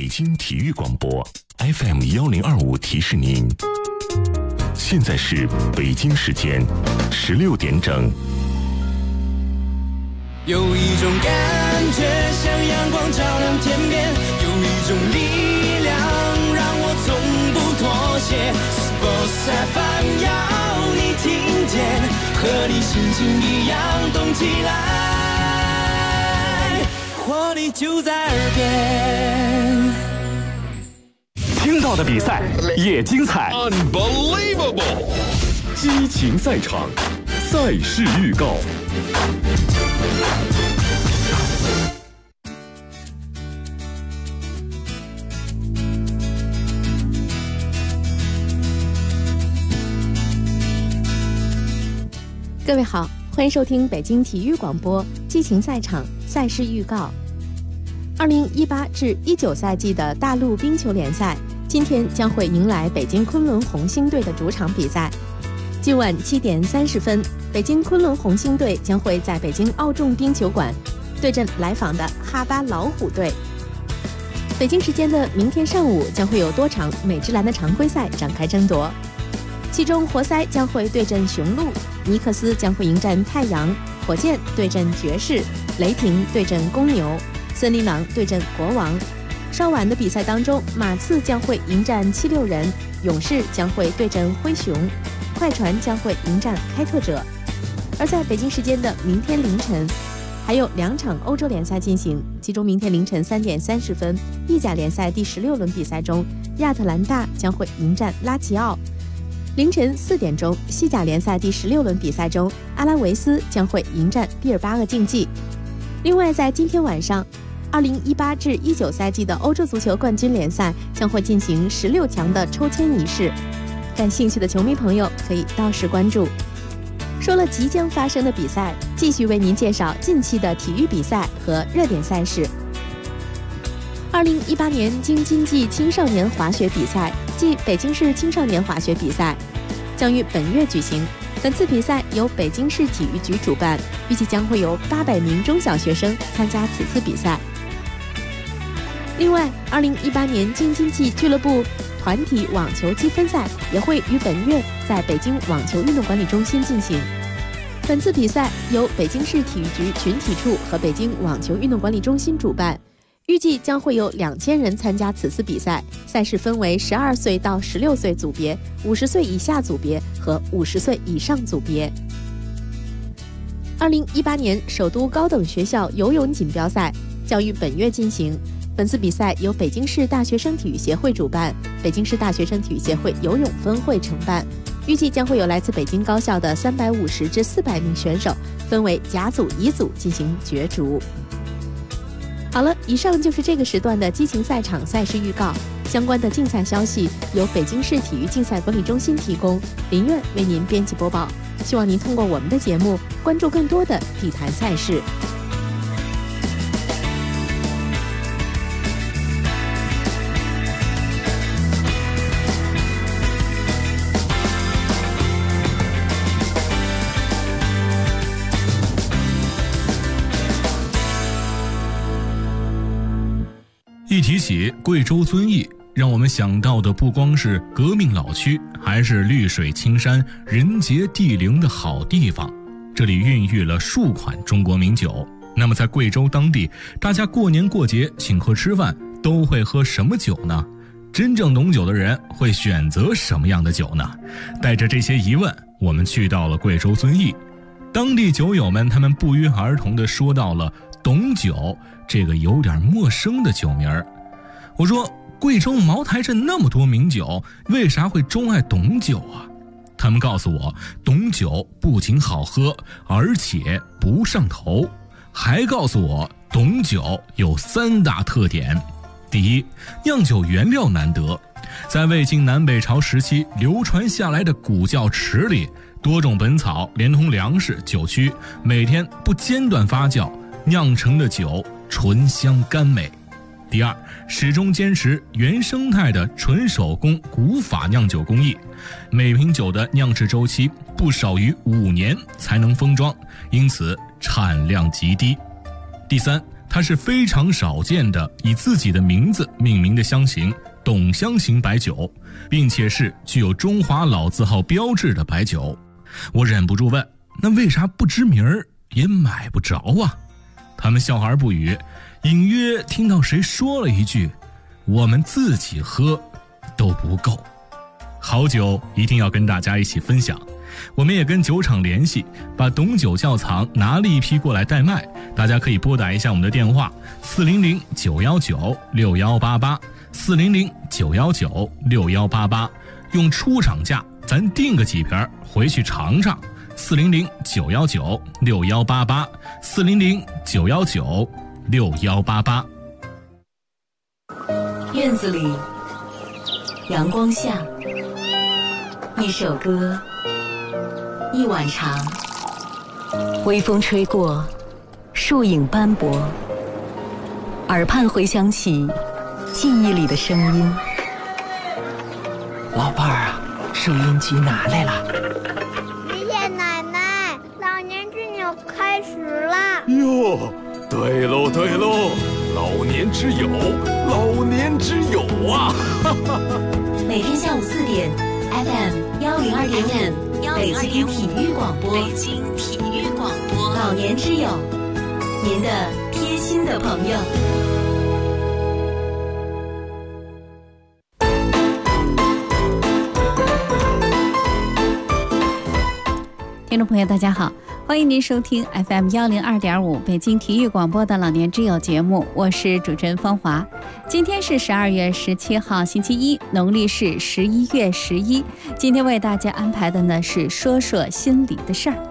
京体育广播 FM1025提示您，现在是北京时间16点整。 有一种感觉像阳光照亮天边，有一种力量让我从不妥协。Sports FM 要你听见，和你心情一样动起来，活力就在耳边。 听到的比赛也精彩 Unbelievable 激情赛场，赛事预告。 各位好，欢迎收听北京体育广播激情赛场赛事预告。2018至19赛季的大陆冰球联赛今天将会迎来北京昆仑红星队的主场比赛。今晚7点30分，北京昆仑红星队将会在北京奥众冰球馆对阵来访的哈巴老虎队。北京时间的明天上午将会有多场美职篮的常规赛展开争夺，其中活塞将会对阵雄鹿，尼克斯将会迎战太阳，火箭对阵爵士，雷霆对阵公牛，森林狼对阵国王。稍晚的比赛当中，马刺将会迎战76人，勇士将会对阵灰熊，快船将会迎战开拓者。而在北京时间的明天凌晨，还有2场欧洲联赛进行，其中明天凌晨3点30分，意甲联赛第16轮比赛中，亚特兰大将会迎战拉齐奥。凌晨4点钟，西甲联赛第16轮比赛中，阿拉维斯将会迎战毕尔巴鄂竞技。另外，在今天晚上，2018至19赛季的欧洲足球冠军联赛将会进行16强的抽签仪式，感兴趣的球迷朋友可以到时关注。说了即将发生的比赛，继续为您介绍近期的体育比赛和热点赛事。2018年京津冀青少年滑雪比赛暨北京市青少年滑雪比赛将于本月举行。本次比赛由北京市体育局主办，预计将会有800名中小学生参加此次比赛。另外，2018年京津冀俱乐部团体网球积分赛也会于本月在北京网球运动管理中心进行。本次比赛由北京市体育局群体处和北京网球运动管理中心主办，预计将会有2000人参加此次比赛。赛事分为12岁到16岁组别、50岁以下组别和50岁以上组别。2018年首都高等学校游泳锦标赛将于本月进行。本次比赛由北京市大学生体育协会主办，北京市大学生体育协会游泳分会承办，预计将会有来自北京高校的350至400名选手，分为甲组、乙组进行角逐。好了，以上就是这个时段的激情赛场赛事预告。相关的竞赛消息由北京市体育竞赛管理中心提供，林苑为您编辑播报。希望您通过我们的节目关注更多的体坛赛事。 一提起贵州遵义，让我们想到的不光是革命老区，还是绿水青山、人杰地灵的好地方。这里孕育了数款中国名酒。那么在贵州当地，大家过年过节请客吃饭都会喝什么酒呢？真正懂酒的人会选择什么样的酒呢？带着这些疑问，我们去到了贵州遵义。当地酒友们他们不约而同地说到了董酒这个有点陌生的酒名儿。我说，贵州茅台镇那么多名酒，为啥会钟爱董酒啊？他们告诉我，董酒不仅好喝，而且不上头，还告诉我董酒有3大特点。第一，酿酒原料难得，在魏晋南北朝时期流传下来的古窖池里，多种本草连同粮食、酒曲，每天不间断发酵，酿成的酒醇香甘美。第二，始终坚持原生态的纯手工古法酿酒工艺，每瓶酒的酿制周期不少于5年才能封装，因此产量极低。第三， 它是非常少见的以自己的名字命名的香型董香型白酒，并且是具有中华老字号标志的白酒。我忍不住问，那为啥不知名儿也买不着啊？他们笑而不语，隐约听到谁说了一句，我们自己喝都不够。好酒一定要跟大家一起分享，我们也跟酒厂联系，把董酒窖藏拿了一批过来代卖，大家可以拨打一下我们的电话400-919-6188，400-919-6188，用出厂价咱订个几瓶回去尝尝。400-919-6188，400-919-6188。 院子里，阳光下，一首歌，一碗茶，微风吹过，树影斑驳，耳畔回响起记忆里的声音。 老伴儿啊，收音机拿来了。 爷爷奶奶，老年之友开始啦！ 哟，对喽对喽，老年之友，老年之友啊！ 每天下午4点 ，FM 102.5，北京体育广播，北京体育广播，老年之友，您的贴心的朋友。 听众朋友大家好，欢迎您收听 FM 102.5北京体育广播的老年之友节目，我是主持人芳华。今天是12月17号星期一，农历是11月11。今天为大家安排的呢是说说心里的事儿。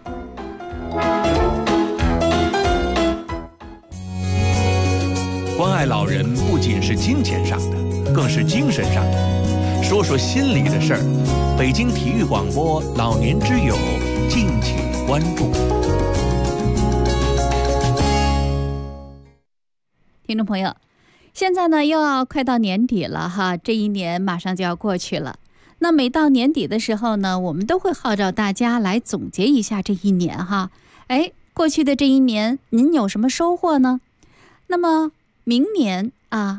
关爱老人不仅是金钱上的，更是精神上的。说说心里的事儿，北京体育广播老年之友，敬请关注。 听众朋友，现在呢又要快到年底了哈，这一年马上就要过去了。那每到年底的时候呢，我们都会号召大家来总结一下这一年哈。过去的这一年您有什么收获呢？那么明年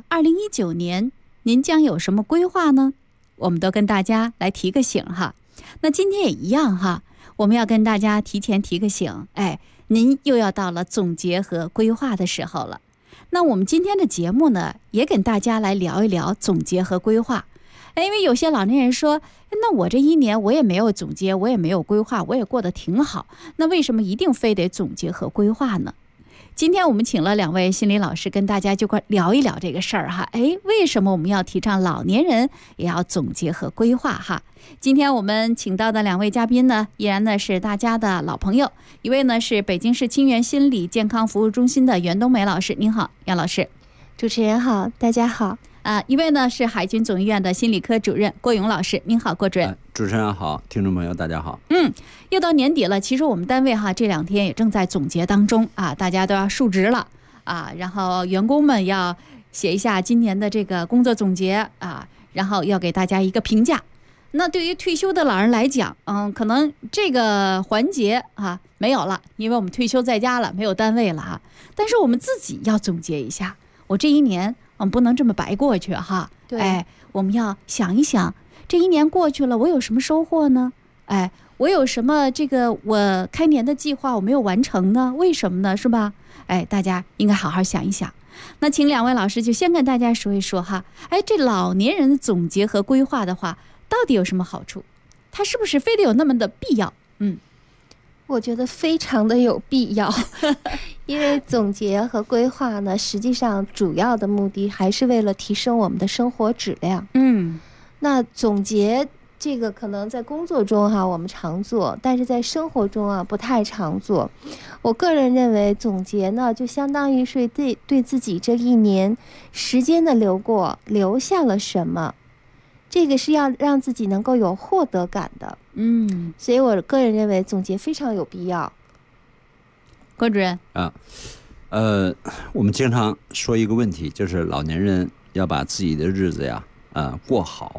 2019年您将有什么规划呢？我们都跟大家来提个醒哈。那今天也一样哈，我们要跟大家提前提个醒，您又要到了总结和规划的时候了。那我们今天的节目呢，也跟大家来聊一聊总结和规划。因为有些老年人说，那我这一年我也没有总结，我也没有规划，我也过得挺好，那为什么一定非得总结和规划呢？今天我们请了2位心理老师跟大家就快聊一聊这个事儿哈。为什么我们要提倡老年人也要总结和规划哈？今天我们请到的2位嘉宾呢，依然呢是大家的老朋友，一位呢是北京市清源心理健康服务中心的袁冬梅老师，您好，杨老师。 主持人好，大家好。 一位呢是海军总医院的心理科主任郭勇老师，您好，郭主任。 主持人好，听众朋友大家好。 又到年底了，其实我们单位哈这2天也正在总结当中啊，大家都要述职了啊，然后员工们要写一下今年的这个工作总结啊，然后要给大家一个评价。那对于退休的老人来讲，可能这个环节没有了，因为我们退休在家了，没有单位了哈。但是我们自己要总结一下，我这一年不能这么白过去哈。 对， 我们要想一想，这一年过去了，我有什么收获呢？我有什么我开年的计划我没有完成呢？为什么呢？是吧？大家应该好好想一想。那请2位老师就先跟大家说一说哈。这老年人的总结和规划的话，到底有什么好处？它是不是非得有那么的必要？ 我觉得非常的有必要，因为总结和规划呢，实际上主要的目的还是为了提升我们的生活质量。那总结这个可能在工作中我们常做，但是在生活中不太常做。我个人认为总结呢，就相当于是对自己这一年时间的流过留下了什么，这个是要让自己能够有获得感的。所以我个人认为总结非常有必要。 郭主任我们经常说一个问题，就是老年人要把自己的日子呀过好，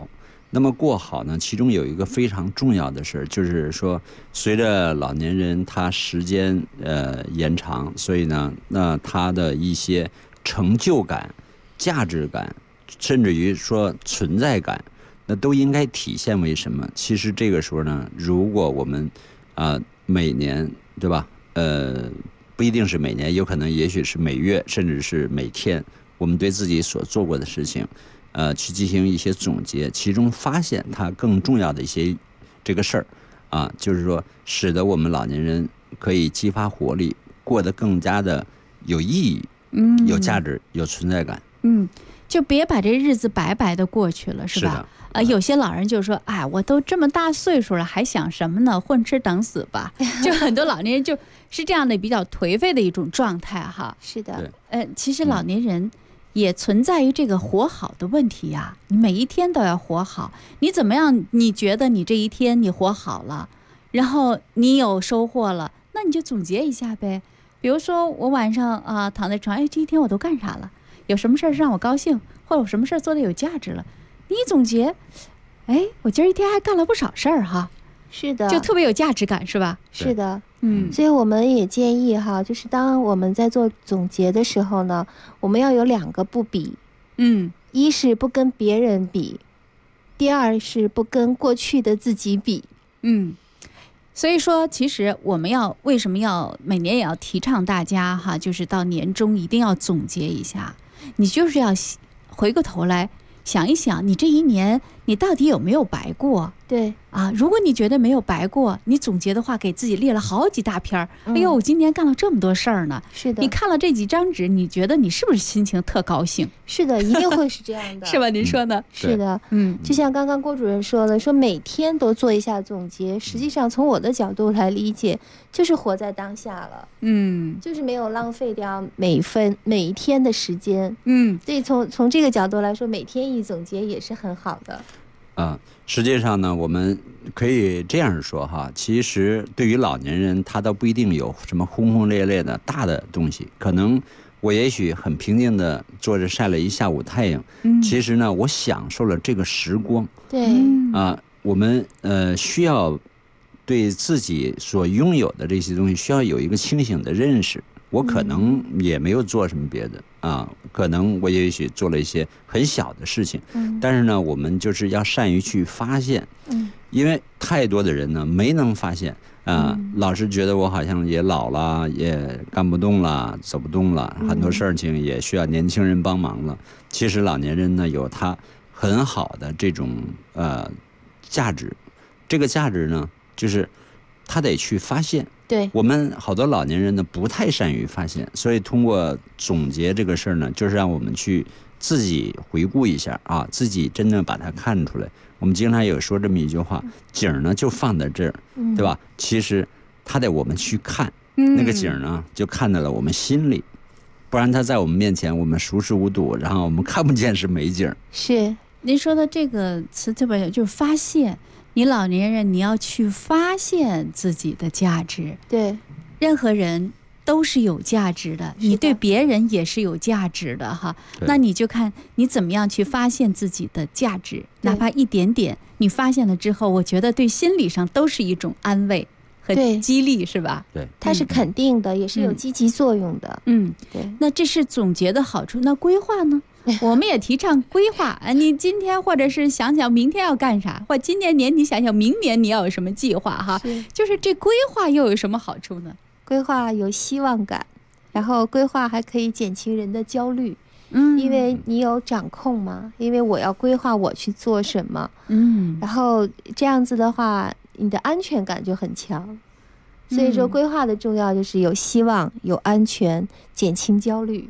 那么过好呢，其中有一个非常重要的事，就是说，随着老年人他时间延长，所以呢，那他的一些成就感、价值感，甚至于说存在感，那都应该体现为什么？其实这个时候呢，如果我们每年，对吧？不一定是每年，有可能也许是每月，甚至是每天，我们对自己所做过的事情。去进行一些总结，其中发现它更重要的一些这个事儿就是说，使得我们老年人可以激发活力，过得更加的有意义，有价值，有存在感。 就别把这日子白白的过去了，是吧？有些老人就说：“哎，我都这么大岁数了，还想什么呢？混吃等死吧。”就很多老年人就是这样的比较颓废的一种状态哈。 是的。 其实老年人也存在于这个活好的问题呀，你每一天都要活好。你怎么样？你觉得你这一天你活好了，然后你有收获了，那你就总结一下呗。比如说我晚上躺在床上，这一天我都干啥了？有什么事儿让我高兴，或者有什么事儿做得有价值了？你一总结，我今儿一天还干了不少事儿哈。 是的， 就特别有价值感，是吧？ 是的。所以我们也建议哈，就是当我们在做总结的时候呢，我们要有2个不比。一是不跟别人比，第二是不跟过去的自己比。 所以说其实我们为什么要每年也要提倡大家哈，就是到年终一定要总结一下，你就是要回过头来想一想，你这一年你到底有没有白过？ 对如果你觉得没有白过，你总结的话给自己列了好几大篇哎呦，我今年干了这么多事儿呢。 是的。 你看了这几张纸，你觉得你是不是心情特高兴？ 是的，一定会是这样的。 是吧？您说呢？ 是的。就像刚刚郭主任说的，说每天都做一下总结，实际上从我的角度来理解，就是活在当下了。就是没有浪费掉每一天的时间。所以从这个角度来说，每天一总结也是很好的。 实际上呢，我们可以这样说哈，其实对于老年人，他倒不一定有什么轰轰烈烈的大的东西，可能我也许很平静的坐着晒了一下午太阳，其实呢，我享受了这个时光。 对我们需要对自己所拥有的这些东西需要有一个清醒的认识。我可能也没有做什么别的可能我也许做了一些很小的事情，但是呢，我们就是要善于去发现，因为太多的人呢没能发现老是觉得我好像也老了，也干不动了，走不动了，很多事情也需要年轻人帮忙了。其实老年人呢有他很好的这种价值，这个价值呢就是他得去发现。 对， 我们好多老年人呢不太善于发现，所以通过总结这个事儿呢，就是让我们去自己回顾一下自己真正把它看出来。我们经常有说这么一句话，景儿呢就放在这儿，对吧？其实它得我们去看，那个景儿呢就看到了我们心里，不然它在我们面前我们熟视无睹，然后我们看不见是美景。 是， 您说的这个词特别有，就是发现。你老年人，你要去发现自己的价值。 对， 任何人都是有价值的，你对别人也是有价值的哈。那你就看你怎么样去发现自己的价值，哪怕一点点，你发现了之后，我觉得对心理上都是一种安慰和激励，是吧？ 对， 它是肯定的，也是有积极作用的。对。 那这是总结的好处，那规划呢？我们也提倡规划你今天或者是想想明天要干啥，或今年年底想想明年你要有什么计划哈。就是这规划又有什么好处呢？ 规划有希望感，然后规划还可以减轻人的焦虑。因为你有掌控嘛，因为我要规划我去做什么。然后这样子的话，你的安全感就很强。所以说规划的重要就是有希望、有安全、减轻焦虑。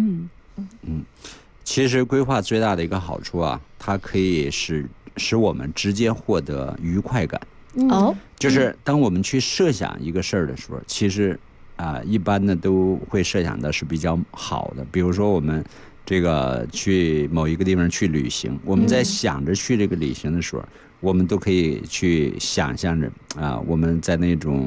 其实规划最大的一个好处它可以使我们直接获得愉快感。就是当我们去设想一个事儿的时候，其实一般的都会设想的是比较好的。比如说我们这个去某一个地方去旅行，我们在想着去这个旅行的时候，我们都可以去想象着我们在那种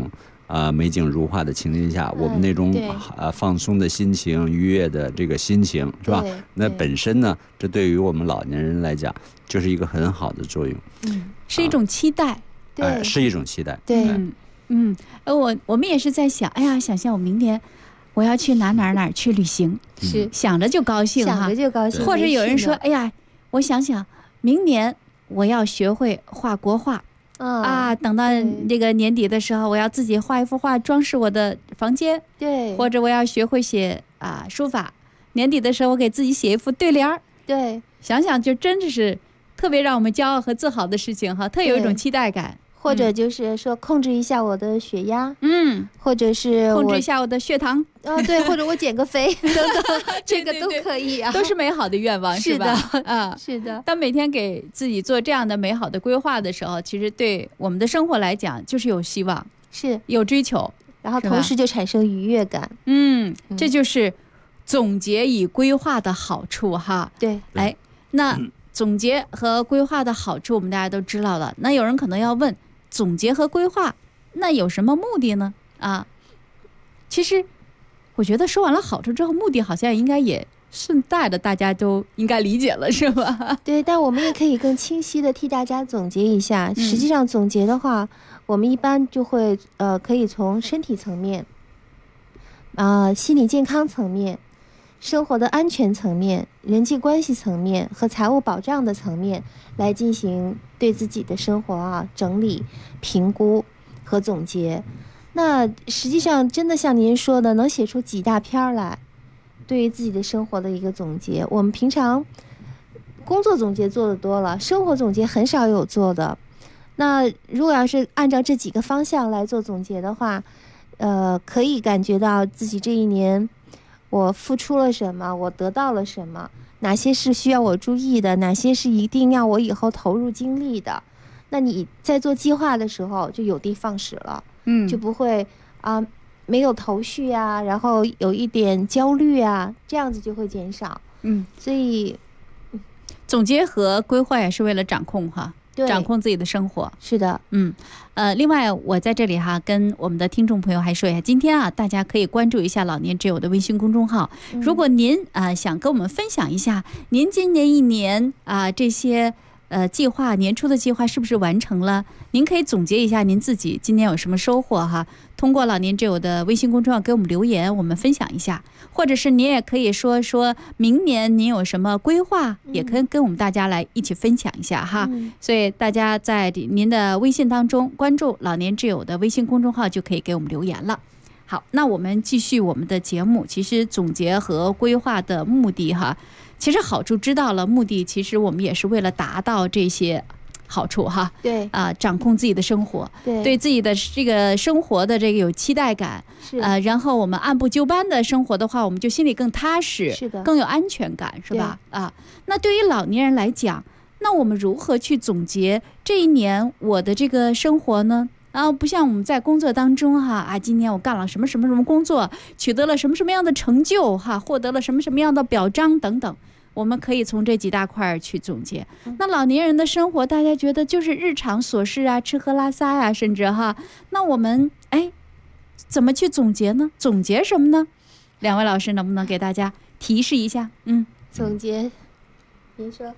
美景如画的情境下，我们那种放松的心情、愉悦的这个心情，是吧？那本身呢，这对于我们老年人来讲，就是一个很好的作用。 是一种期待。 对，是一种期待。 对， 我们也是在想，哎呀，想象我明年我要去哪去旅行， 是想着就高兴哈， 想着就高兴。 或者有人说，哎呀，我想想明年我要学会画国画。等到这个年底的时候，我要自己画一幅画装饰我的房间。 对， 或者我要学会写书法，年底的时候我给自己写一副对联。 对， 想想就真的是特别让我们骄傲和自豪的事情哈，特有一种期待感。 或者就是说控制一下我的血压，或者是控制一下我的血糖， 对，或者我减个肥等等，这个都可以啊， 都是美好的愿望，是吧？ 是的。 当每天给自己做这样的美好的规划的时候，其实对我们的生活来讲就是有希望， 是有追求， 然后同时就产生愉悦感。 这就是总结与规划的好处哈。 对， 那总结和规划的好处我们大家都知道了。那有人可能要问，总结和规划那有什么目的呢？其实我觉得说完了好处之后，目的好像应该也顺带的大家都应该理解了，是吧？ 对，但我们也可以更清晰的替大家总结一下。实际上总结的话，我们一般就会可以从身体层面、心理健康层面、生活的安全层面、人际关系层面和财务保障的层面来进行对自己的生活整理、评估和总结。那实际上真的像您说的，能写出几大篇来，对于自己的生活的一个总结。我们平常工作总结做的多了，生活总结很少有做的。那如果要是按照这几个方向来做总结的话，可以感觉到自己这一年我付出了什么，我得到了什么，哪些是需要我注意的，哪些是一定要我以后投入精力的。那你在做计划的时候就有的放矢了，就不会没有头绪啊，然后有一点焦虑啊，这样子就会减少。所以总结和规划也是为了掌控掌控自己的生活。 是的。 另外我在这里跟我们的听众朋友还说一下，今天大家可以关注一下老年之友的微信公众号。如果您想跟我们分享一下您今年一年这些计划，年初的计划是不是完成了，您可以总结一下您自己今年有什么收获通过老年之友的微信公众号给我们留言，我们分享一下。或者是您也可以说明年您有什么规划，也可以跟我们大家来一起分享一下所以大家在您的微信当中关注老年之友的微信公众号就可以给我们留言了。好，那我们继续我们的节目。其实总结和规划的目的其实好处知道了，目的其实我们也是为了达到这些好处对掌控自己的生活，对自己的这个生活的这个有期待感，然后我们按部就班的生活的话，我们就心里更踏实， 是的， 更有安全感，是吧？那对于老年人来讲，那我们如何去总结这一年我的这个生活呢？不像我们在工作当中今年我干了什么什么什么工作，取得了什么什么样的成就获得了什么什么样的表彰等等，我们可以从这几大块去总结。那老年人的生活大家觉得就是日常琐事吃喝拉撒甚至那我们怎么去总结呢？总结什么呢？两位老师能不能给大家提示一下？ 总结您说。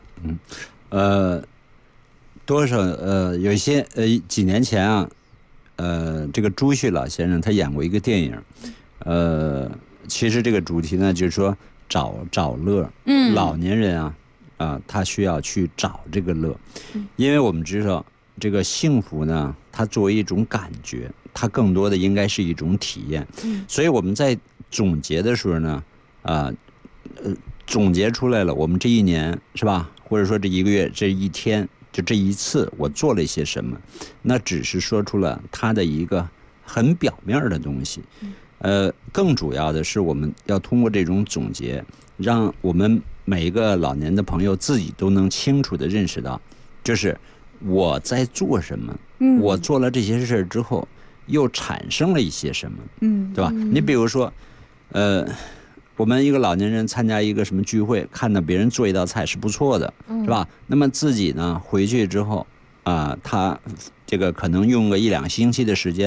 多少有一些几年前这个朱旭老先生他演过一个电影，其实这个主题呢就是说找乐。老年人他需要去找这个乐，因为我们知道这个幸福呢，它作为一种感觉，它更多的应该是一种体验。所以我们在总结的时候呢，总结出来了我们这一年是吧，或者说这一个月这一天就这一次我做了一些什么，那只是说出了它的一个很表面的东西。更主要的是我们要通过这种总结，让我们每一个老年的朋友自己都能清楚地认识到，就是我在做什么，我做了这些事之后又产生了一些什么，对吧？你比如说我们一个老年人参加一个什么聚会，看到别人做一道菜是不错的，是吧？那么自己呢回去之后他这个可能用个1-2星期的时间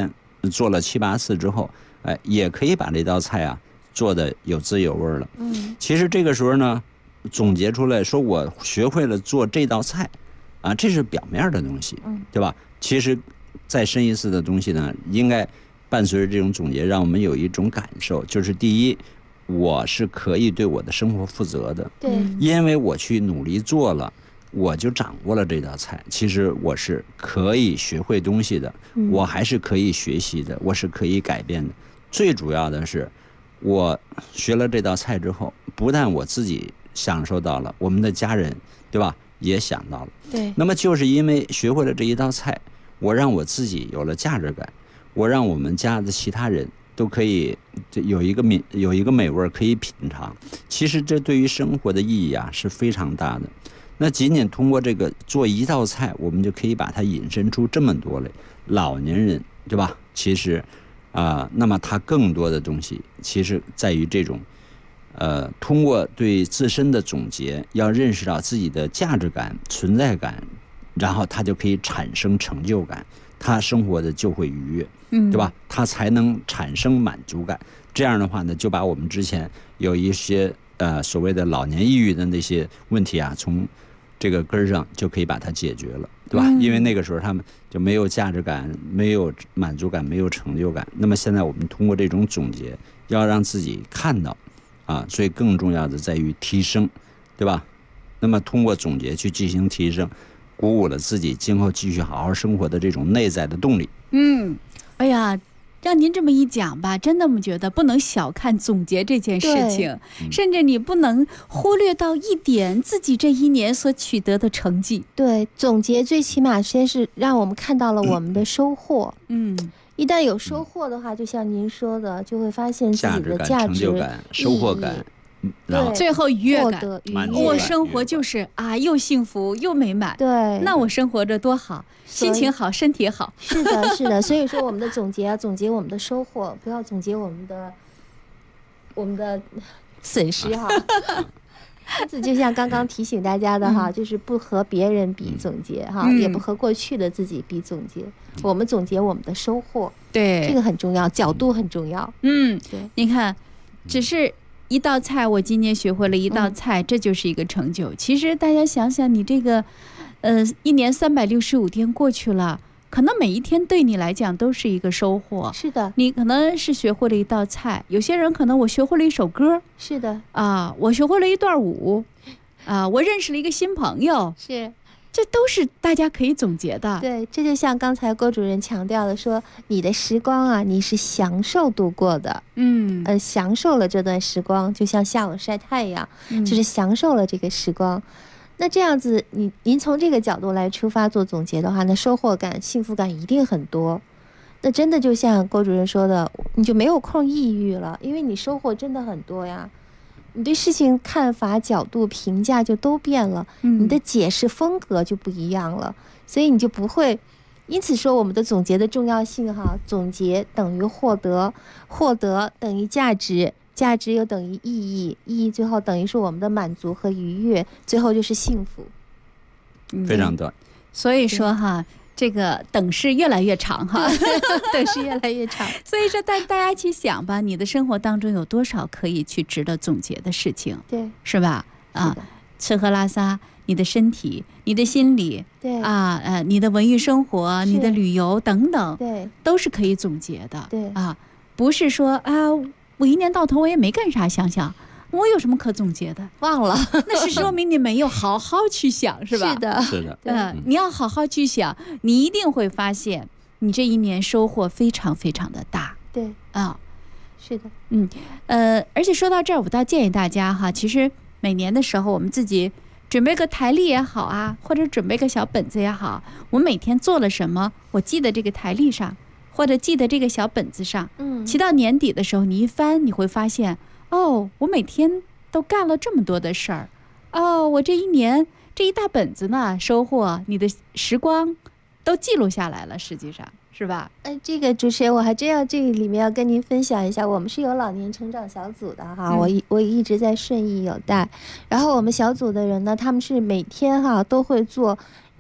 做了7、8次之后，也可以把这道菜啊做的有滋有味了。其实这个时候呢，总结出来说我学会了做这道菜，啊，这是表面的东西，对吧？其实再深一层的东西呢，应该伴随着这种总结，让我们有一种感受，就是第一，我是可以对我的生活负责的， 对， 因为我去努力做了，我就掌握了这道菜。其实我是可以学会东西的，我还是可以学习的，我是可以改变的。最主要的是，我学了这道菜之后，不但我自己享受到了，我们的家人，对吧，也想到了。 对。 那么就是因为学会了这一道菜，我让我自己有了价值感，我让我们家的其他人都可以有一个美味可以品尝。其实这对于生活的意义啊是非常大的。那仅仅通过这个做一道菜，我们就可以把它引申出这么多类老年人，对吧？其实那么它更多的东西其实在于这种通过对自身的总结，要认识到自己的价值感、存在感，然后他就可以产生成就感，他生活的就会愉悦，对吧？他才能产生满足感。这样的话呢，就把我们之前有一些所谓的老年抑郁的那些问题啊，从这个根上就可以把它解决了，对吧？因为那个时候他们就没有价值感，没有满足感，没有成就感。那么现在我们通过这种总结，要让自己看到所以更重要的在于提升，对吧？那么通过总结去进行提升，鼓舞了自己今后继续好好生活的这种内在的动力。 哎呀，让您这么一讲吧，真的我们觉得不能小看总结这件事情，甚至你不能忽略到一点自己这一年所取得的成绩。 对，总结最起码先是让我们看到了我们的收获。一旦有收获的话，就像您说的，就会发现自己的价值、 成就感、收获感，然后最后愉悦感， 满足感， 我生活就是又幸福又美满。 对， 那我生活着多好，心情好，身体好。 是的，是的。所以说，我们的总结要总结我们的收获，不要总结我们的损失哈。就像刚刚提醒大家的哈，就是不和别人比总结哈，也不和过去的自己比总结。我们总结我们的收获， 对， 这个很重要，角度很重要。 对，你看，只是一道菜，我今年学会了一道菜，这就是一个成就。其实大家想想，你这个一年365天过去了，可能每一天对你来讲都是一个收获。 是的， 你可能是学会了一道菜，有些人可能我学会了一首歌。 是的， 我学会了一段舞，我认识了一个新朋友。 是。 这都是大家可以总结的。 对，这就像刚才郭主任强调的说，你的时光啊，你是享受度过的，享受了这段时光，就像下午晒太阳，就是享受了这个时光。那这样子，您从这个角度来出发做总结的话，那收获感、幸福感一定很多。那真的就像郭主任说的，你就没有空抑郁了，因为你收获真的很多呀。你对事情看法、角度、评价就都变了，你的解释风格就不一样了，所以你就不会。因此说，我们的总结的重要性哈，总结等于获得，获得等于价值，价值又等于意义，意义最后等于是我们的满足和愉悦，最后就是幸福。 非常对。 所以说哈，这个等式越来越长哈， 等式越来越长。 所以说大家一起想吧，你的生活当中有多少可以去值得总结的事情？ 对， 是吧？吃喝拉撒，你的身体，你的心理， 对你的文娱生活，你的旅游等等， 对， 都是可以总结的。 对不是说我一年到头我也没干啥，想想。我有什么可总结的？ 忘了， 那是说明你没有好好去想，是吧？ 是的， 是的。 你要好好去想，你一定会发现，你这一年收获非常非常的大。 对是的。 而且说到这儿，我倒建议大家哈，其实每年的时候，我们自己准备个台历也好啊，或者准备个小本子也好，我每天做了什么，我记得这个台历上，或者记得这个小本子上。其到年底的时候，你一翻，你会发现。我每天都干了这么多的事儿，我这一年这一大本子呢，收获你的时光都记录下来了，实际上是吧？ 这个主持人，我还真要这个里面要跟您分享一下，我们是有老年成长小组的哈，我一直在顺义有带，然后我们小组的人呢，他们是每天哈都会做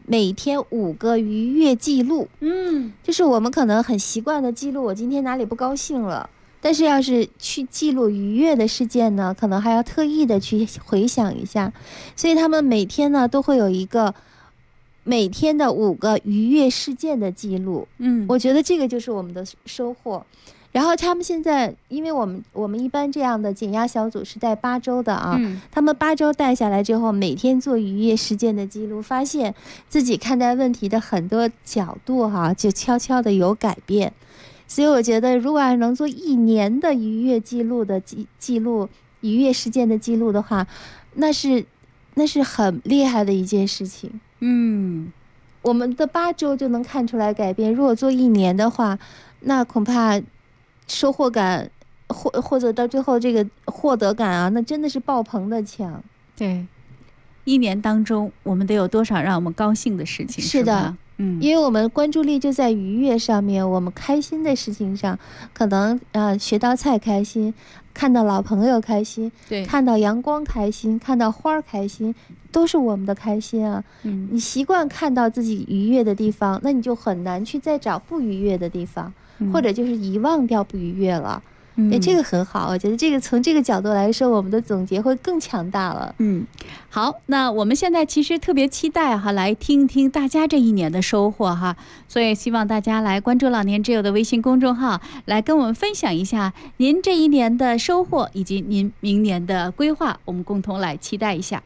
每天5个愉悦记录。就是我们可能很习惯的记录我今天哪里不高兴了，但是要是去记录愉悦的事件呢，可能还要特意的去回想一下。所以他们每天呢都会有一个每天的5个愉悦事件的记录。我觉得这个就是我们的收获。然后他们现在，因为我们一般这样的减压小组是带8周的啊，他们8周带下来之后，每天做愉悦事件的记录，发现自己看待问题的很多角度就悄悄的有改变。所以我觉得，如果要能做1年的愉悦记录的记录愉悦事件的记录的话，那是很厉害的一件事情。我们的8周就能看出来改变，如果做1年的话，那恐怕收获感或者到最后这个获得感啊，那真的是爆棚的强。 对，1年当中我们得有多少让我们高兴的事情？ 是的，因为我们关注力就在愉悦上面，我们开心的事情上，可能学到菜开心，看到老朋友开心，对，看到阳光开心，看到花开心，都是我们的开心啊。你习惯看到自己愉悦的地方，那你就很难去再找不愉悦的地方，或者就是遗忘掉不愉悦了。这个很好，我觉得这个从这个角度来说，我们的总结会更强大了。 好，那我们现在其实特别期待来听听大家这1年的收获所以希望大家来关注老年之友的微信公众号，来跟我们分享一下您这1年的收获以及您明年的规划，我们共同来期待一下。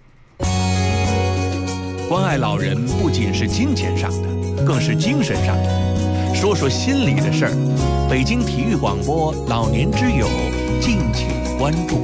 关爱老人不仅是金钱上的，更是精神上的。说说心里的事儿，北京体育广播老年之友，敬请关注。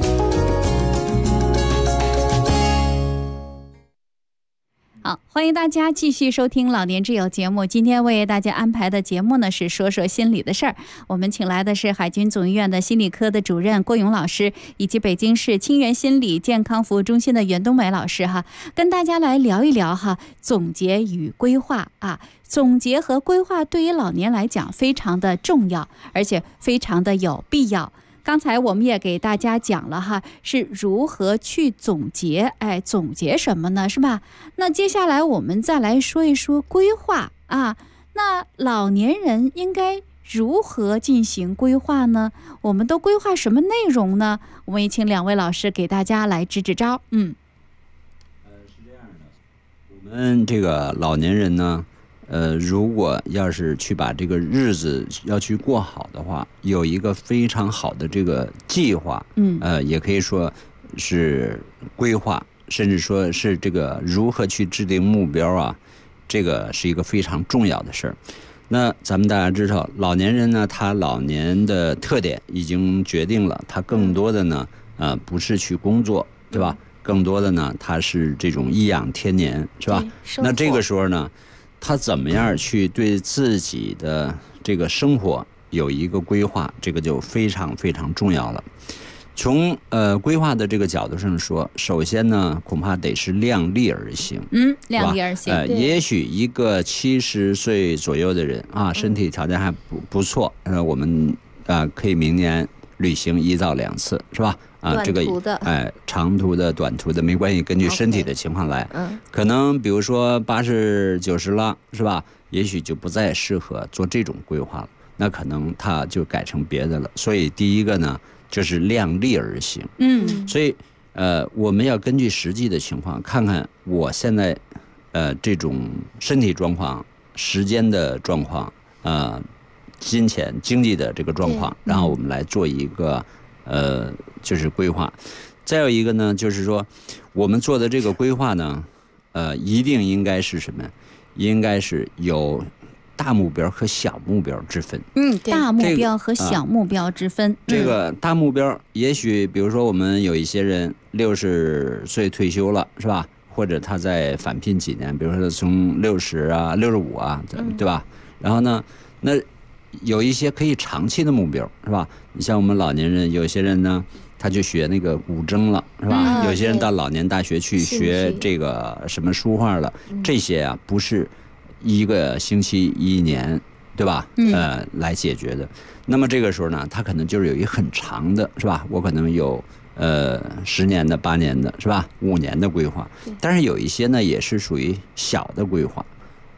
好，欢迎大家继续收听老年之友节目。今天为大家安排的节目呢是说说心里的事儿。我们请来的是海军总医院的心理科的主任郭勇老师，以及北京市清源心理健康服务中心的袁冬梅老师跟大家来聊一聊总结与规划总结和规划对于老年来讲非常的重要，而且非常的有必要。刚才我们也给大家讲了是如何去总结，总结什么呢，是吧？那接下来我们再来说一说规划那老年人应该如何进行规划呢？我们都规划什么内容呢？我们也请2位老师给大家来支支招。 是这样的，我们这个老年人呢，如果要是去把这个日子要去过好的话，有一个非常好的这个计划，也可以说是规划，甚至说是这个如何去制定目标这个是一个非常重要的事儿。那咱们大家知道，老年人呢，他老年的特点已经决定了，他更多的呢，不是去工作，对吧？更多的呢，他是这种颐养天年，是吧？那这个时候呢，他怎么样去对自己的这个生活有一个规划，这个就非常非常重要了。从规划的这个角度上说，首先呢，恐怕得是量力而行。 量力而行。 也许一个70岁左右的人身体条件还不错，我们可以明年旅行1到2次，是吧？这个长途的、短途的没关系，根据身体的情况来。可能比如说80、90了，是吧？也许就不再适合做这种规划了，那可能他就改成别的了。所以第一个呢，就是量力而行。所以我们要根据实际的情况，看看我现在这种身体状况、时间的状况、金钱经济的这个状况，然后我们来做一个就是规划。再有一个呢，就是说我们做的这个规划呢，一定应该是什么？应该是有大目标和小目标之分。 大目标和小目标之分。 这个大目标，也许比如说我们有一些人60岁退休了，是吧？或者他在返聘几年，比如说从60啊、65对吧？然后呢，那有一些可以长期的目标，是吧？你像我们老年人，有些人呢，他就学那个古筝了，是吧？有些人到老年大学去学这个什么书画了，这些不是1个星期1年，对吧？来解决的。那么这个时候呢，他可能就是有一个很长的，是吧？我可能有10年的、8年的，是吧？5年的规划。但是有一些呢，也是属于小的规划。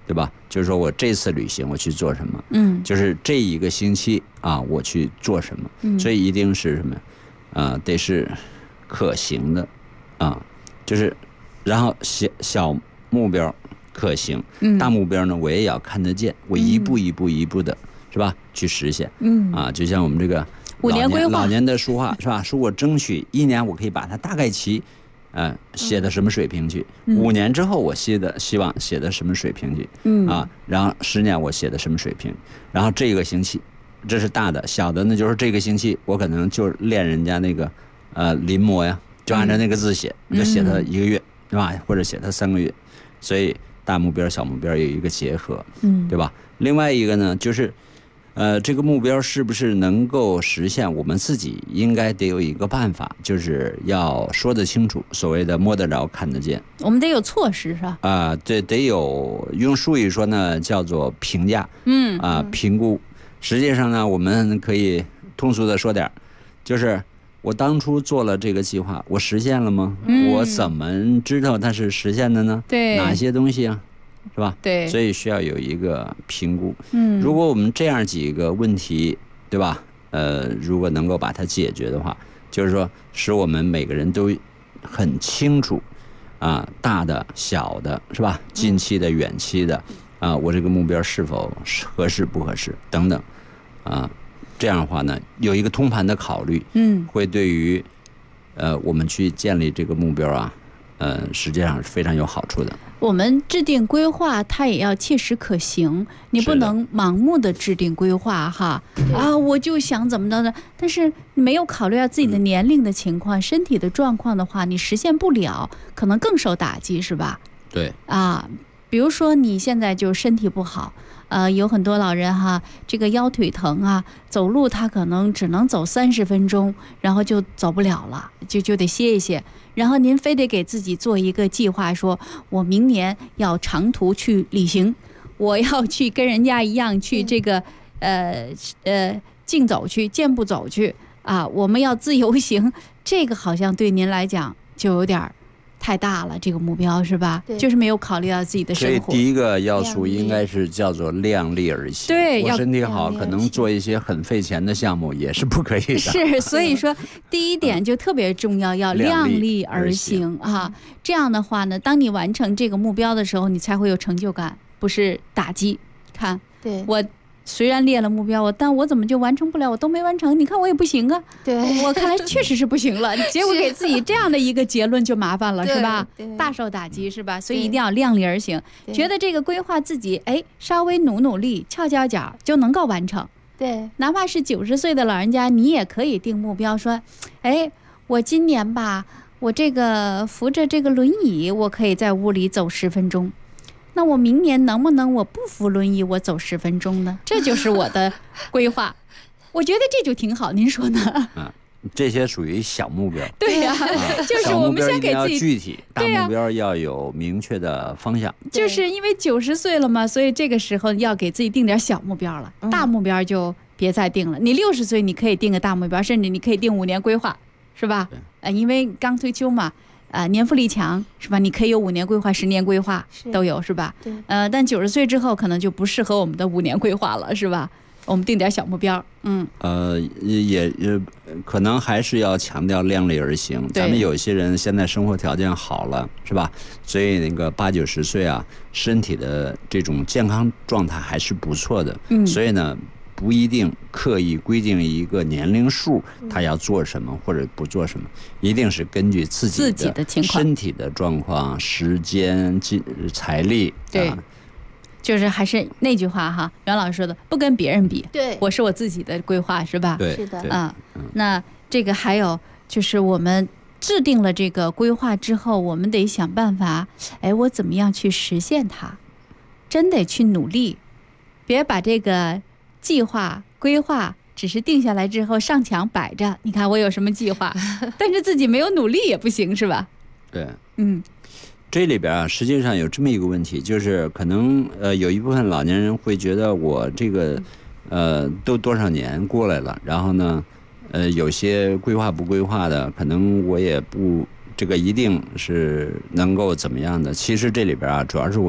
对吧？就是说我这次旅行我去做什么，就是这一个星期啊我去做什么，所以一定是什么，得是可行的，啊，就是然后小目标可行，大目标呢我也要看得见，我一步一步的，是吧？去实现，啊，就像我们这个 5年规划， 老年的书画是吧？说我争取1年我可以把它大概齐。写到什么水平去？5年之后我希望写到什么水平去？然后10年我写的什么水平？然后这个星期，这是大的，小的呢就是这个星期我可能就练人家那个临摹呀，就按照那个字写，就写它1个月，是吧？或者写它3个月，所以大目标小目标有一个结合，对吧？另外一个呢就是。这个目标是不是能够实现？我们自己应该得有一个办法，就是要说得清楚，所谓的摸得着、看得见。 我们得有措施，是吧？ 对，得有，用术语说呢，叫做评价。评估。实际上呢，我们可以通俗的说点，就是我当初做了这个计划，我实现了吗？我怎么知道它是实现的呢？ 对， 哪些东西啊？是吧？ 对， 所以需要有一个评估。如果我们这样几个问题，对吧？如果能够把它解决的话，就是说，使我们每个人都很清楚，大的、小的，是吧？近期的、远期的，我这个目标是否合适不合适等等，这样的话呢，有一个通盘的考虑，会对于我们去建立这个目标啊。实际上是非常有好处的。 我们制定规划，它也要切实可行，你不能盲目的制定规划哈。我就想怎么着的，但是你没有考虑到自己的年龄的情况、身体的状况的话，你实现不了，可能更受打击，是吧？ 对。 比如说你现在就身体不好。有很多老人哈，这个腰腿疼啊，走路他可能只能走30分钟，然后就走不了了，就得歇一歇。然后您非得给自己做一个计划，说我明年要长途去旅行，我要去跟人家一样去这个竞走去，健步走去我们要自由行。这个好像对您来讲就有点太大了，这个目标是吧？就是没有考虑到自己的生活。 所以第一个要素应该是叫做量力而行。 对， 我身体好，可能做一些很费钱的项目也是不可以的。 是，所以说第一点就特别重要，要量力而行这样的话呢，当你完成这个目标的时候，你才会有成就感，不是打击。看， 对我。虽然列了目标，但我怎么就完成不了？我都没完成，你看我也不行啊。 对， 我看来确实是不行了。结果给自己这样的一个结论就麻烦了，是吧？大受打击，是吧？所以一定要量力而行。觉得这个规划自己，稍微努力，翘脚就能够完成。 对， 哪怕是90岁的老人家，你也可以定目标，说，我今年吧，我这个扶着这个轮椅，我可以在屋里走10分钟。那我明年能不能我不扶轮椅，我走10分钟呢？这就是我的规划。我觉得这就挺好，您说呢？ 这些属于小目标。 对呀，就是我们先给自己具体，大目标要有明确的方向。 就是因为90岁了嘛，所以这个时候要给自己定点小目标了，大目标就别再定了。你60岁你可以定个大目标，甚至你可以定5年规划，是吧？因为刚退休嘛。年富力强是吧？你可以有5年规划、10年规划都有是吧？ 对。 但90岁之后可能就不适合我们的5年规划了，是吧？我们定点小目标。 也可能还是要强调量力而行。咱们有些人现在生活条件好了，是吧？所以那个80、90岁身体的这种健康状态还是不错的。所以呢。不一定刻意规定一个年龄数，他要做什么或者不做什么，一定是根据自己的情况、身体的状况、时间、财力。 对，就是还是那句话哈，袁老师说的，不跟别人比， 对， 我是我自己的规划，是吧？ 对， 是的。 那这个还有就是我们制定了这个规划之后，我们得想办法，我怎么样去实现它？真得去努力，别把这个。计划规划只是定下来之后上墙摆着，你看我有什么计划，但是自己没有努力也不行，是吧？ 对，这里边实际上有这么一个问题，就是可能有一部分老年人会觉得我这个都多少年过来了，然后呢有些规划不规划的，可能我也不这个一定是能够怎么样的。其实这里边主要是我们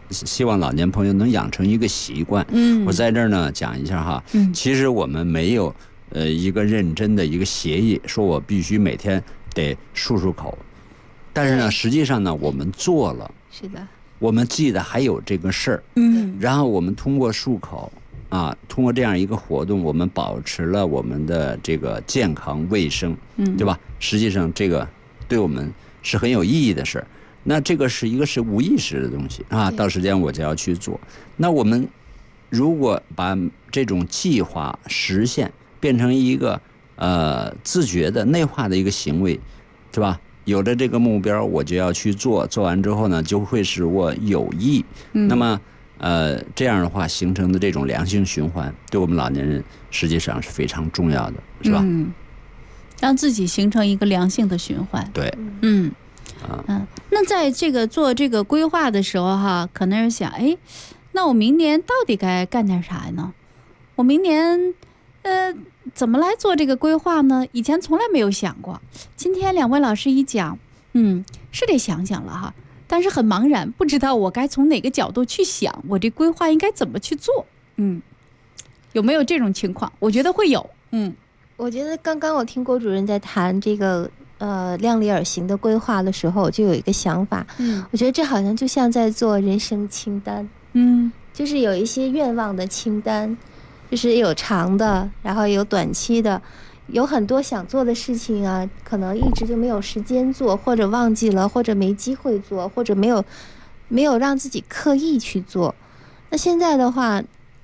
希望老年朋友能养成一个习惯。我在这儿呢讲一下哈，其实我们没有一个认真的一个协议，说我必须每天得漱口，但是呢，实际上呢，我们做了， 是的， 我们记得还有这个事儿，然后我们通过漱口啊，通过这样一个活动，我们保持了我们的这个健康卫生，对吧？实际上这个对我们是很有意义的事儿。那这个是一个是无意识的东西啊，到时间我就要去做。那我们如果把这种计划实现变成一个自觉的内化的一个行为，是吧？有了这个目标，我就要去做，做完之后呢，就会使我有益。那么这样的话形成的这种良性循环，对我们老年人实际上是非常重要的，是吧？ 让自己形成一个良性的循环。 对， 那在这个做这个规划的时候哈，可能是想，哎，那我明年到底该干点啥呢？我明年怎么来做这个规划呢？以前从来没有想过。今天两位老师一讲，是得想想了哈，但是很茫然，不知道我该从哪个角度去想，我这规划应该怎么去做。有没有这种情况？我觉得会有。 我觉得刚刚我听郭主任在谈这个量力而行的规划的时候，我就有一个想法，我觉得这好像就像在做人生清单，就是有一些愿望的清单，就是有长的，然后有短期的，有很多想做的事情啊，可能一直就没有时间做，或者忘记了，或者没机会做，或者没有让自己刻意去做。那现在的话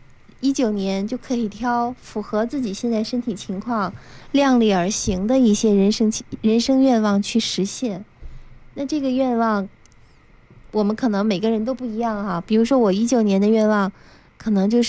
，19年就可以挑符合自己现在身体情况、量力而行的一些人生愿望去实现。那这个愿望，我们可能每个人都不一样哈。比如说我19年的愿望，可能就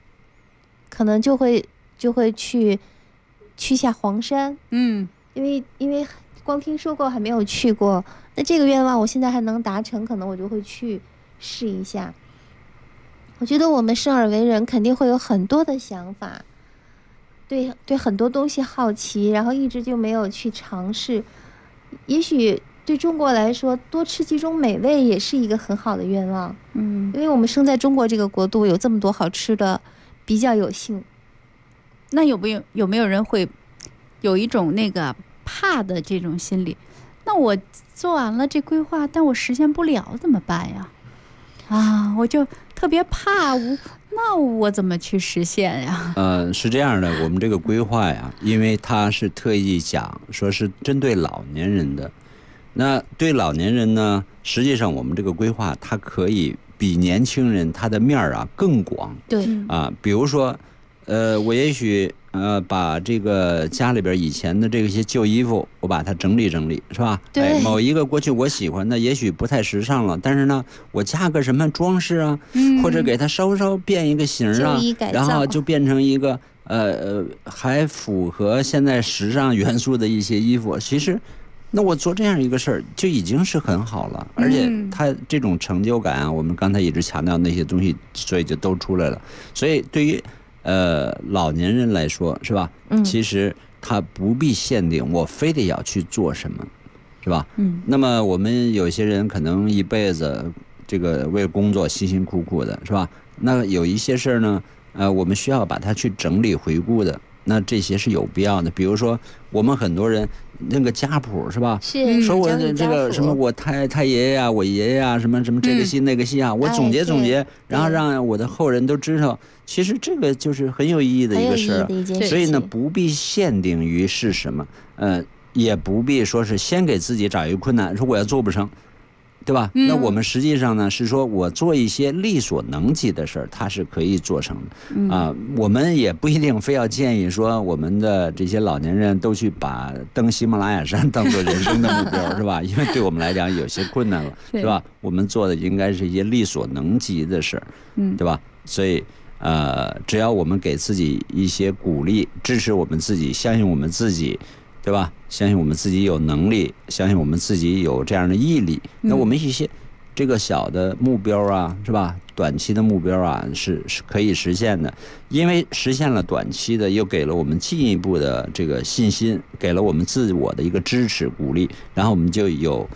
会去下黄山，因为光听说过还没有去过。那这个愿望我现在还能达成，可能我就会去试一下。我觉得我们生而为人肯定会有很多的想法，对很多东西好奇，然后一直就没有去尝试。也许对中国来说，多吃几种美味也是一个很好的愿望。因为我们生在中国这个国度，有这么多好吃的，比较有幸。 那有没有人会有一种那个怕的这种心理？那我做完了这规划，但我实现不了怎么办呀？我就特别怕，那我怎么去实现呀？ 是这样的，我们这个规划呀，因为它是特意讲说是针对老年人的，那对老年人呢，实际上我们这个规划它可以比年轻人他的面儿更广。 对比如说我也许把这个家里边以前的这些旧衣服，我把它整理整理，是吧？ 对， 某一个过去我喜欢的，也许不太时尚了，但是呢，我加个什么装饰啊，或者给它稍变一个形啊，然后就变成一个还符合现在时尚元素的一些衣服。其实，那我做这样一个事儿就已经是很好了，而且它这种成就感啊，我们刚才一直强调那些东西，所以就都出来了。所以对于老年人来说，是吧？其实他不必限定我非得要去做什么，是吧？那么我们有些人可能一辈子这个为工作辛辛苦苦的，是吧？那有一些事儿呢，我们需要把它去整理回顾的。那这些是有必要的。比如说我们很多人那个家谱，是吧？ 是说我这个什么我太爷爷啊，我爷爷啊，什么这个戏那个戏啊，我总结总结，然后让我的后人都知道。其实这个就是很有意义的一个事儿，所以呢，不必限定于是什么，也不必说是先给自己找一个困难，说我要做不成，对吧？那我们实际上呢是说我做一些力所能及的事儿，它是可以做成的我们也不一定非要建议说我们的这些老年人都去把登喜马拉雅山当做人生的目标，是吧？因为对我们来讲有些困难了，是吧？我们做的应该是一些力所能及的事儿，对吧？所以只要我们给自己一些鼓励，支持我们自己，相信我们自己，对吧？相信我们自己有能力，相信我们自己有这样的毅力。那我们一些这个小的目标啊，是吧？短期的目标啊，是可以实现的。因为实现了短期的，又给了我们进一步的这个信心，给了我们自我的一个支持鼓励，然后我们就有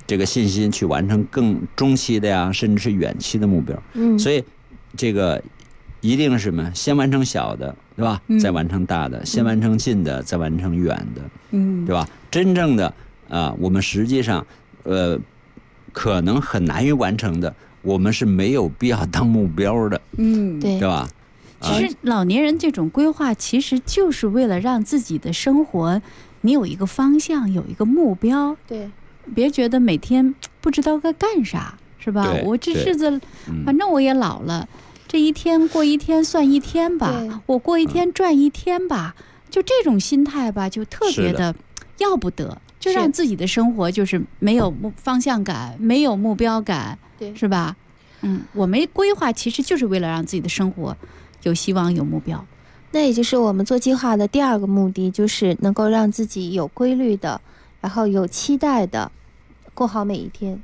这个信心去完成更中期的呀，甚至是远期的目标。所以这个一定是什么？先完成小的，对吧？再完成大的，先完成近的，再完成远的，对吧？真正的我们实际上可能很难于完成的，我们是没有必要当目标的，对吧？ 其实老年人这种规划，其实就是为了让自己的生活你有一个方向，有一个目标。 对， 别觉得每天不知道该干啥，是吧？我这日子，反正我也老了，这一天过一天算一天吧，我过一天赚一天吧，就这种心态吧，就特别的要不得，就让自己的生活就是没有方向感，没有目标感，是吧？我们规划其实就是为了让自己的生活有希望、有目标。 那也就是我们做计划的第二个目的，就是能够让自己有规律的，然后有期待的过好每一天。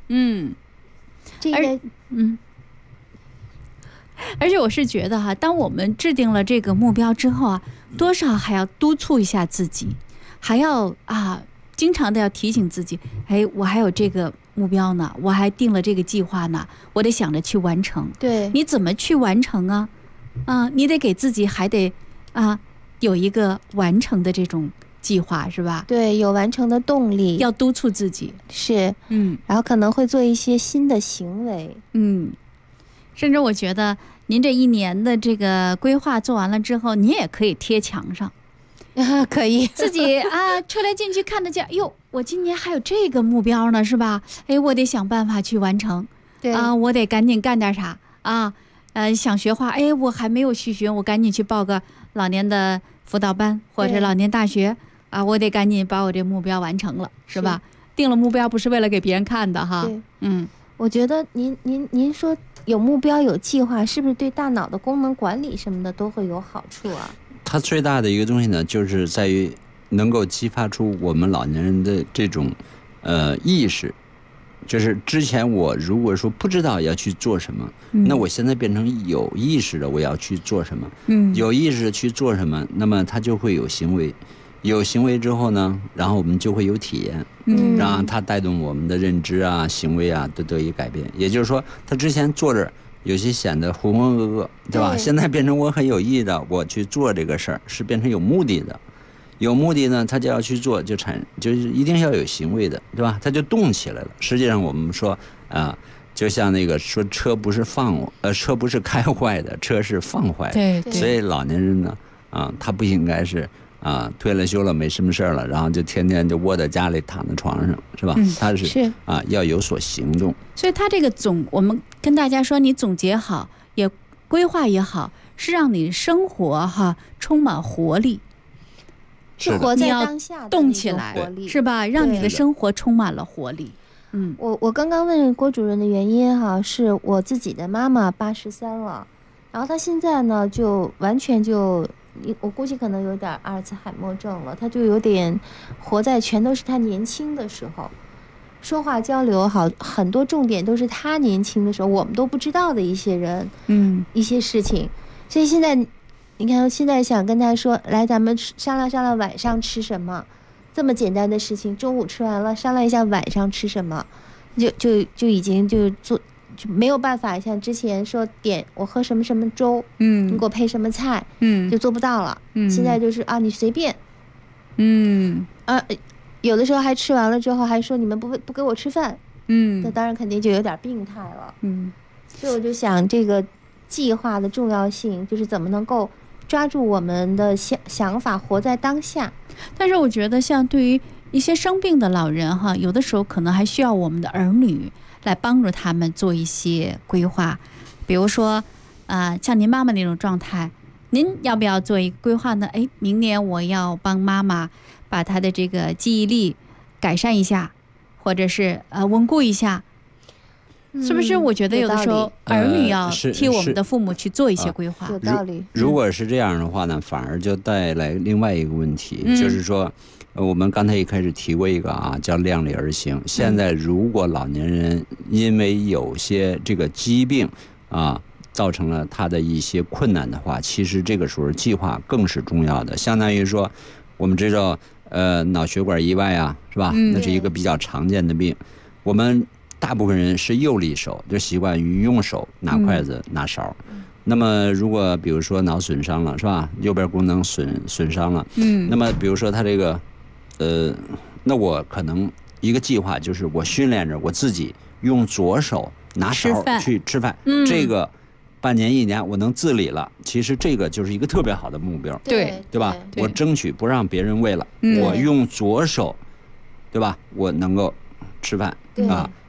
而且我是觉得哈，当我们制定了这个目标之后啊，多少还要督促一下自己，还要经常的要提醒自己，我还有这个目标呢，我还定了这个计划呢，我得想着去完成。 对， 你怎么去完成啊？你得给自己还得有一个完成的这种计划，是吧？ 对，有完成的动力， 要督促自己。 是，然后可能会做一些新的行为。 甚至我觉得您这一年的这个规划做完了之后，你也可以贴墙上。 可以自己出来进去看得见，哟，我今年还有这个目标呢，是吧？我得想办法去完成。 对我得赶紧干点啥想学画，我还没有去学，我赶紧去报个老年的辅导班或者老年大学我得赶紧把我这目标完成了，是吧？定了目标不是为了给别人看的哈。 我觉得您说有目标有计划，是不是对大脑的功能管理什么的都会有好处啊？ 它最大的一个东西呢，就是在于能够激发出我们老年人的这种意识。就是之前我如果说不知道要去做什么，那我现在变成有意识的我要去做什么，有意识的去做什么，那么它就会有行为，有行为之后呢，然后我们就会有体验，让它带动我们的认知行为都得以改变。也就是说，他之前坐着有些显得浑浑噩噩，对吧？现在变成我很有意义的，我去做这个事儿，是变成有目的的。有目的呢，他就要去做，就是一定要有行为的，对吧？他就动起来了。实际上我们说就像那个说车不是车不是开坏的，车是放坏的。 对。 所以老年人呢他不应该是退了休了没什么事了，然后就天天就窝在家里躺在床上，是吧？他是要有所行动。 所以他这个我们跟大家说，你总结好也规划也好，是让你生活充满活力。 是活在当下的动起来，是吧？让你的生活充满了活力。 我刚刚问郭主任的原因是我自己的妈妈83了，然后她现在呢就完全我估计可能有点阿尔茨海默症了，她就有点活在全都是她年轻的时候，说话交流很多重点都是她年轻的时候我们都不知道的一些人，一些事情，所以现在。你看，现在想跟他说，来，咱们商量商量晚上吃什么，这么简单的事情，中午吃完了，商量一下晚上吃什么，就已经就没有办法像之前说点我喝什么什么粥，你给我配什么菜，就做不到了。现在就是你随便，有的时候还吃完了之后还说你们不给我吃饭，那当然肯定就有点病态了。所以我就想这个计划的重要性，就是怎么能够抓住我们的想法，活在当下。 但是我觉得像对于一些生病的老人有的时候可能还需要我们的儿女来帮助他们做一些规划。比如说像您妈妈那种状态，您要不要做一个规划呢？明年我要帮妈妈把她的这个记忆力改善一下，或者是稳固一下，是不是？我觉得有的时候儿女要替我们的父母去做一些规划。 有道理。 如果是这样的话呢，反而就带来另外一个问题，就是说我们刚才一开始提过一个叫量力而行。现在如果老年人因为有些这个疾病造成了他的一些困难的话，其实这个时候计划更是重要的。相当于说我们知道脑血管意外是吧？那是一个比较常见的病。 我们大部分人是右利手，就习惯于用手拿筷子、拿勺。那么如果比如说脑损伤了，是吧？右边功能损伤了，那么比如说他这个，那我可能一个计划就是我训练着我自己用左手拿勺去吃饭，这个半年1年我能自理了，其实这个就是一个特别好的目标， 对吧？我争取不让别人喂了，我用左手，对吧？我能够吃饭啊。